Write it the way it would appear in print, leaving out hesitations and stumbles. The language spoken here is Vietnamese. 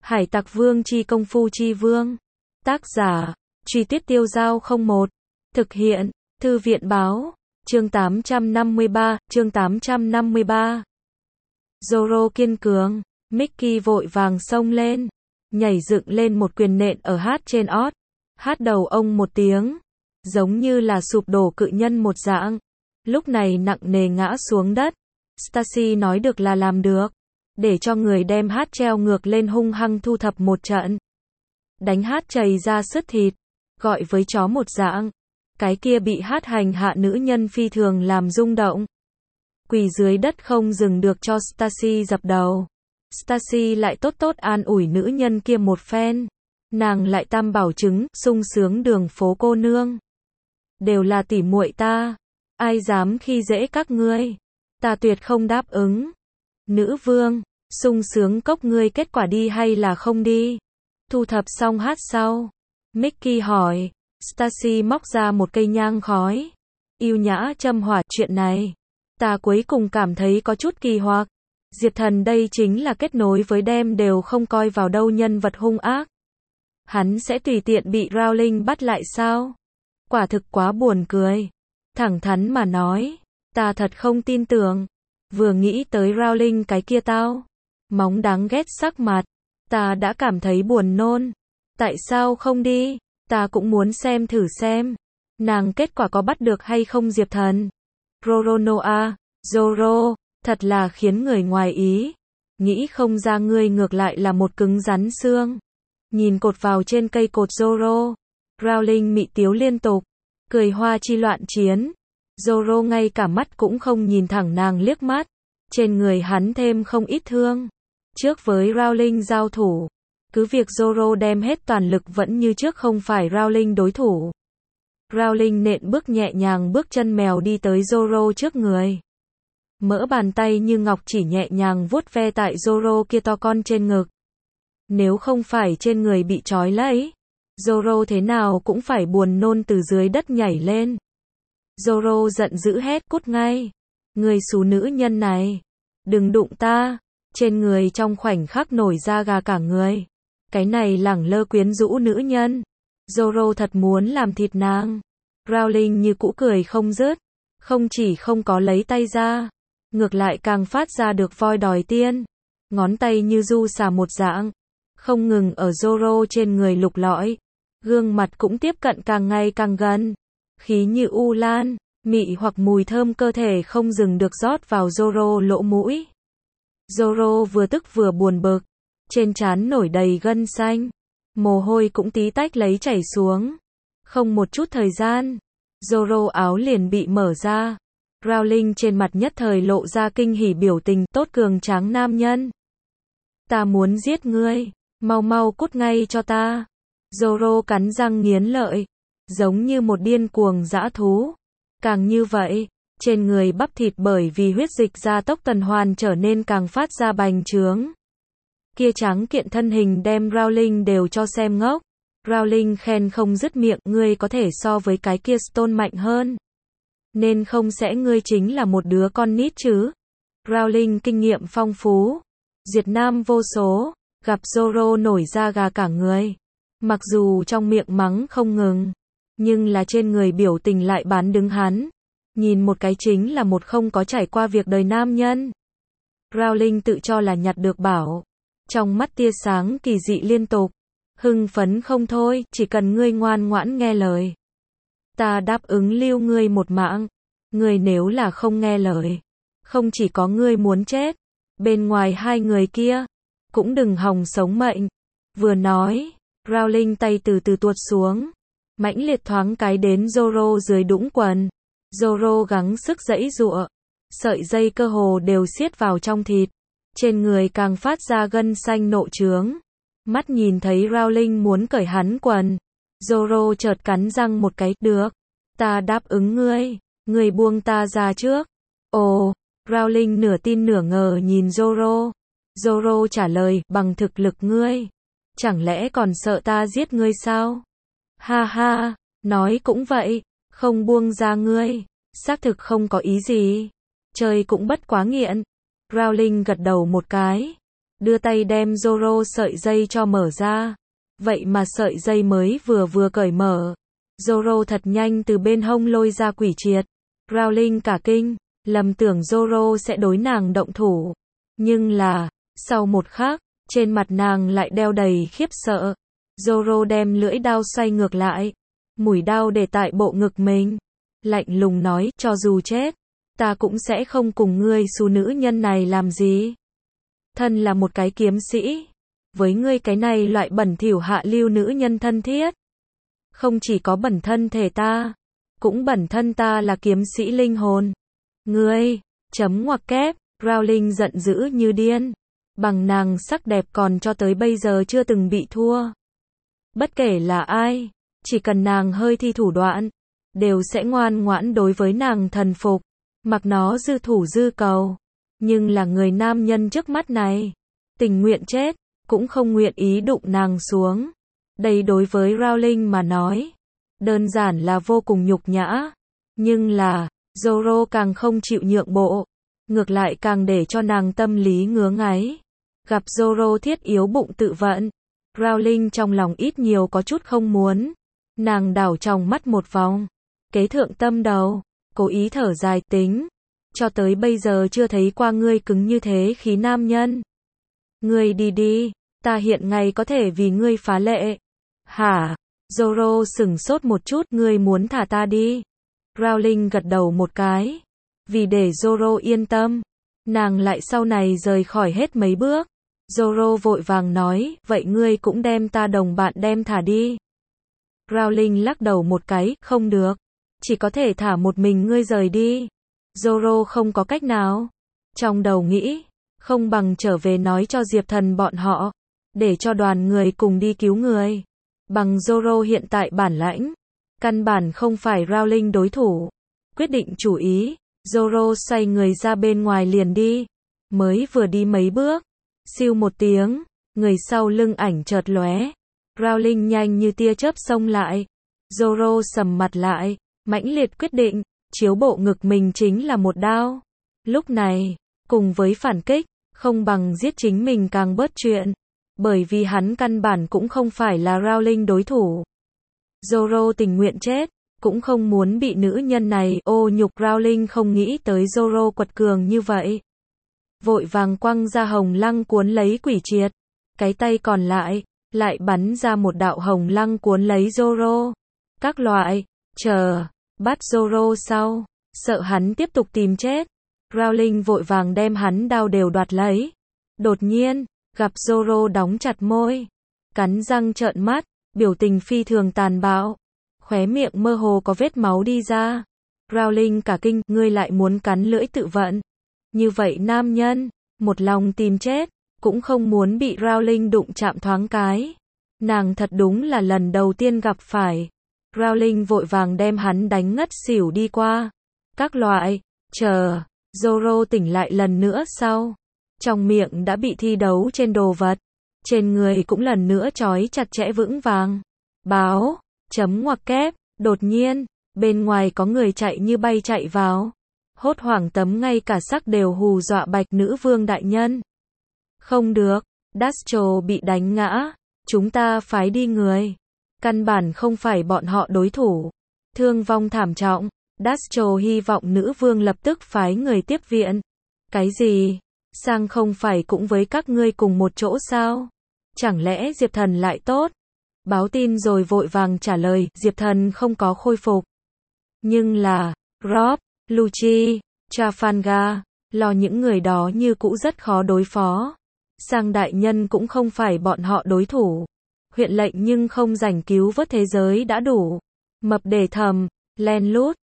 Hải Tặc Vương chi công phu chi vương. Tác giả, Truy Tuyết Tiêu Dao 01. Thực hiện, Thư viện báo. Chương 853, chương 853. Zoro kiên cường. Mickey vội vàng xông lên, nhảy dựng lên một quyền nện ở hát trên ót. Hát đầu ông một tiếng, giống như là sụp đổ cự nhân một dạng. Lúc này nặng nề ngã xuống đất. Stacy nói được là làm được, để cho người đem hát treo ngược lên hung hăng thu thập một trận. Đánh hát chảy ra sứt thịt, gọi với chó một dạng. Cái kia bị hát hành hạ nữ nhân phi thường làm rung động. Quỳ dưới đất không dừng được cho Stacy dập đầu. Stacy lại tốt tốt an ủi nữ nhân kia một phen. Nàng lại tam bảo chứng, sung sướng đường phố cô nương. Đều là tỉ muội ta, ai dám khi dễ các ngươi, ta tuyệt không đáp ứng. Nữ vương, sung sướng cốc ngươi kết quả đi hay là không đi? Thu thập xong hát sau, Mickey hỏi. Stacy móc ra một cây nhang khói, yêu nhã châm hỏa. Chuyện này, ta cuối cùng cảm thấy có chút kỳ hoặc. Diệp Thần đây chính là kết nối với đem đều không coi vào đâu nhân vật hung ác. Hắn sẽ tùy tiện bị Rowling bắt lại sao? Quả thực quá buồn cười. Thẳng thắn mà nói, ta thật không tin tưởng. Vừa nghĩ tới Rowling cái kia tao móng đáng ghét sắc mặt, ta đã cảm thấy buồn nôn. Tại sao không đi? Ta cũng muốn xem thử xem nàng kết quả có bắt được hay không Diệp Thần. Roronoa, Zoro, thật là khiến người ngoài ý. Nghĩ không ra ngươi ngược lại là một cứng rắn xương. Nhìn cột vào trên cây cột Zoro, Rowling mị tiếu liên tục, cười hoa chi loạn chiến. Zoro ngay cả mắt cũng không nhìn thẳng nàng liếc mắt. Trên người hắn thêm không ít thương. Trước với Rowling giao thủ, cứ việc Zoro đem hết toàn lực vẫn như trước không phải Rowling đối thủ. Rowling nện bước nhẹ nhàng bước chân mèo đi tới Zoro trước người. Mỡ bàn tay như ngọc chỉ nhẹ nhàng vuốt ve tại Zoro kia to con trên ngực. Nếu không phải trên người bị trói lấy, Zoro thế nào cũng phải buồn nôn từ dưới đất nhảy lên. Zoro giận dữ hét cút ngay. Người xú nữ nhân này, đừng đụng ta. Trên người trong khoảnh khắc nổi da gà cả người. Cái này lẳng lơ quyến rũ nữ nhân. Zoro thật muốn làm thịt nàng. Rowling như cũ cười không dứt. Không chỉ không có lấy tay ra, ngược lại càng phát ra được voi đòi tiên. Ngón tay như du xà một dạng, không ngừng ở Zoro trên người lục lọi. Gương mặt cũng tiếp cận càng ngày càng gần. Khí như u lan, mị hoặc mùi thơm cơ thể không dừng được rót vào Zoro lỗ mũi. Zoro vừa tức vừa buồn bực. Trên trán nổi đầy gân xanh. Mồ hôi cũng tí tách lấy chảy xuống. Không một chút thời gian, Zoro áo liền bị mở ra. Rowling trên mặt nhất thời lộ ra kinh hỉ biểu tình. Tốt cường tráng nam nhân, ta muốn giết ngươi, mau mau cút ngay cho ta. Zoro cắn răng nghiến lợi, giống như một điên cuồng dã thú. Càng như vậy, trên người bắp thịt bởi vì huyết dịch gia tốc tuần hoàn trở nên càng phát ra bành trướng. Kia tráng kiện thân hình đem Rowling đều cho xem ngốc. Rowling khen không dứt miệng, ngươi có thể so với cái kia Stone mạnh hơn. Nên không sẽ ngươi chính là một đứa con nít chứ. Rowling kinh nghiệm phong phú, diệt nam vô số, gặp Zoro nổi da gà cả người. Mặc dù trong miệng mắng không ngừng, nhưng là trên người biểu tình lại bán đứng hắn. Nhìn một cái chính là một không có trải qua việc đời nam nhân. Rowling tự cho là nhặt được bảo. Trong mắt tia sáng kỳ dị liên tục. Hưng phấn không thôi, chỉ cần ngươi ngoan ngoãn nghe lời, ta đáp ứng lưu ngươi một mạng. Ngươi nếu là không nghe lời, không chỉ có ngươi muốn chết, bên ngoài hai người kia cũng đừng hòng sống mệnh. Vừa nói, Rowling tay từ từ tuột xuống, mãnh liệt thoáng cái đến Zoro dưới đũng quần. Zoro gắng sức giãy giụa, sợi dây cơ hồ đều siết vào trong thịt, trên người càng phát ra gân xanh nộ trướng. Mắt nhìn thấy Rowling muốn cởi hắn quần, Zoro chợt cắn răng một cái, được, ta đáp ứng ngươi, ngươi buông ta ra trước. Ồ, Rowling nửa tin nửa ngờ nhìn Zoro. Zoro trả lời, bằng thực lực ngươi, chẳng lẽ còn sợ ta giết ngươi sao? Ha ha, nói cũng vậy, không buông ra ngươi, xác thực không có ý gì. Chơi cũng bất quá nghiện. Rowling gật đầu một cái. đưa tay đem Zoro sợi dây cho mở ra. Vậy mà sợi dây mới vừa cởi mở, Zoro thật nhanh từ bên hông lôi ra quỷ triệt. Rowling cả kinh, lầm tưởng Zoro sẽ đối nàng động thủ. Nhưng là, sau một khắc, trên mặt nàng lại đeo đầy khiếp sợ. Zoro đem lưỡi đao xoay ngược lại, mũi đao để tại bộ ngực mình. Lạnh lùng nói, cho dù chết, ta cũng sẽ không cùng ngươi xú nữ nhân này làm gì. Thân là một cái kiếm sĩ, với ngươi cái này loại bẩn thỉu hạ lưu nữ nhân thân thiết. Không chỉ có bẩn thân thể ta, cũng bẩn thân ta là kiếm sĩ linh hồn. Ngươi, chấm ngoặc kép, Rowling giận dữ như điên. Bằng nàng sắc đẹp còn cho tới bây giờ chưa từng bị thua. Bất kể là ai, chỉ cần nàng hơi thi thủ đoạn, đều sẽ ngoan ngoãn đối với nàng thần phục, mặc nó dư thủ dư cầu. Nhưng là người nam nhân trước mắt này, tình nguyện chết, cũng không nguyện ý đụng nàng xuống. Đây đối với Rowling mà nói, đơn giản là vô cùng nhục nhã. Nhưng là, Zoro càng không chịu nhượng bộ, ngược lại càng để cho nàng tâm lý ngứa ngáy. Gặp Zoro thiết yếu bụng tự vận, Rowling trong lòng ít nhiều có chút không muốn. Nàng đảo trong mắt một vòng, kế thượng tâm đầu, cố ý thở dài tính. Cho tới bây giờ chưa thấy qua ngươi cứng như thế khí nam nhân. Ngươi đi đi, ta hiện ngày có thể vì ngươi phá lệ. Hả? Zoro sửng sốt một chút, ngươi muốn thả ta đi. Rowling gật đầu một cái. Vì để Zoro yên tâm, nàng lại sau này rời khỏi hết mấy bước. Zoro vội vàng nói, vậy ngươi cũng đem ta đồng bạn đem thả đi. Rowling lắc đầu một cái, không được. Chỉ có thể thả một mình ngươi rời đi. Zoro không có cách nào. Trong đầu nghĩ, không bằng trở về nói cho Diệp Thần bọn họ, để cho đoàn người cùng đi cứu người. Bằng Zoro hiện tại bản lãnh, căn bản không phải Rowling đối thủ. Quyết định chủ ý, Zoro xoay người ra bên ngoài liền đi. Mới vừa đi mấy bước, siêu một tiếng, người sau lưng ảnh chợt lóe. Rowling nhanh như tia chớp xông lại. Zoro sầm mặt lại, mãnh liệt quyết định, chiếu bộ ngực mình chính là một đao. Lúc này, cùng với phản kích, không bằng giết chính mình càng bớt chuyện. Bởi vì hắn căn bản cũng không phải là Rowling đối thủ. Zoro tình nguyện chết, cũng không muốn bị nữ nhân này ô nhục. Rowling không nghĩ tới Zoro quật cường như vậy. Vội vàng quăng ra hồng lăng cuốn lấy quỷ triệt. Cái tay còn lại bắn ra một đạo hồng lăng cuốn lấy Zoro. Các loại, bắt Zoro sau, sợ hắn tiếp tục tìm chết. Rowling vội vàng đem hắn đao đều đoạt lấy. Đột nhiên, gặp Zoro đóng chặt môi, cắn răng trợn mắt, biểu tình phi thường tàn bạo. Khóe miệng mơ hồ có vết máu đi ra. Rowling cả kinh, ngươi lại muốn cắn lưỡi tự vận. Như vậy nam nhân, một lòng tìm chết, cũng không muốn bị Rowling đụng chạm thoáng cái. Nàng thật đúng là lần đầu tiên gặp phải. Rowling vội vàng đem hắn đánh ngất xỉu đi qua. Các loại, Zoro tỉnh lại lần nữa sau. Trong miệng đã bị thi đấu trên đồ vật. Trên người cũng lần nữa trói chặt chẽ vững vàng. Báo, chấm ngoặc kép, đột nhiên, bên ngoài có người chạy như bay chạy vào. Hốt hoảng tấm ngay cả sắc đều hù dọa Bạch Nữ Vương đại nhân. Không được, Dastro bị đánh ngã, chúng ta phái đi người. Căn bản không phải bọn họ đối thủ. Thương vong thảm trọng, Dastro hy vọng nữ vương lập tức phái người tiếp viện. Cái gì? Sang không phải cũng với các ngươi cùng một chỗ sao? Chẳng lẽ Diệp Thần lại tốt? Báo tin rồi vội vàng trả lời, Diệp Thần không có khôi phục. Nhưng là, Rob, Lucci, Trafalgar, lo những người đó như cũ rất khó đối phó. Sang đại nhân cũng không phải bọn họ đối thủ. Huyện lệnh nhưng không rảnh cứu vớt thế giới đã đủ. Mập để thầm, len lút,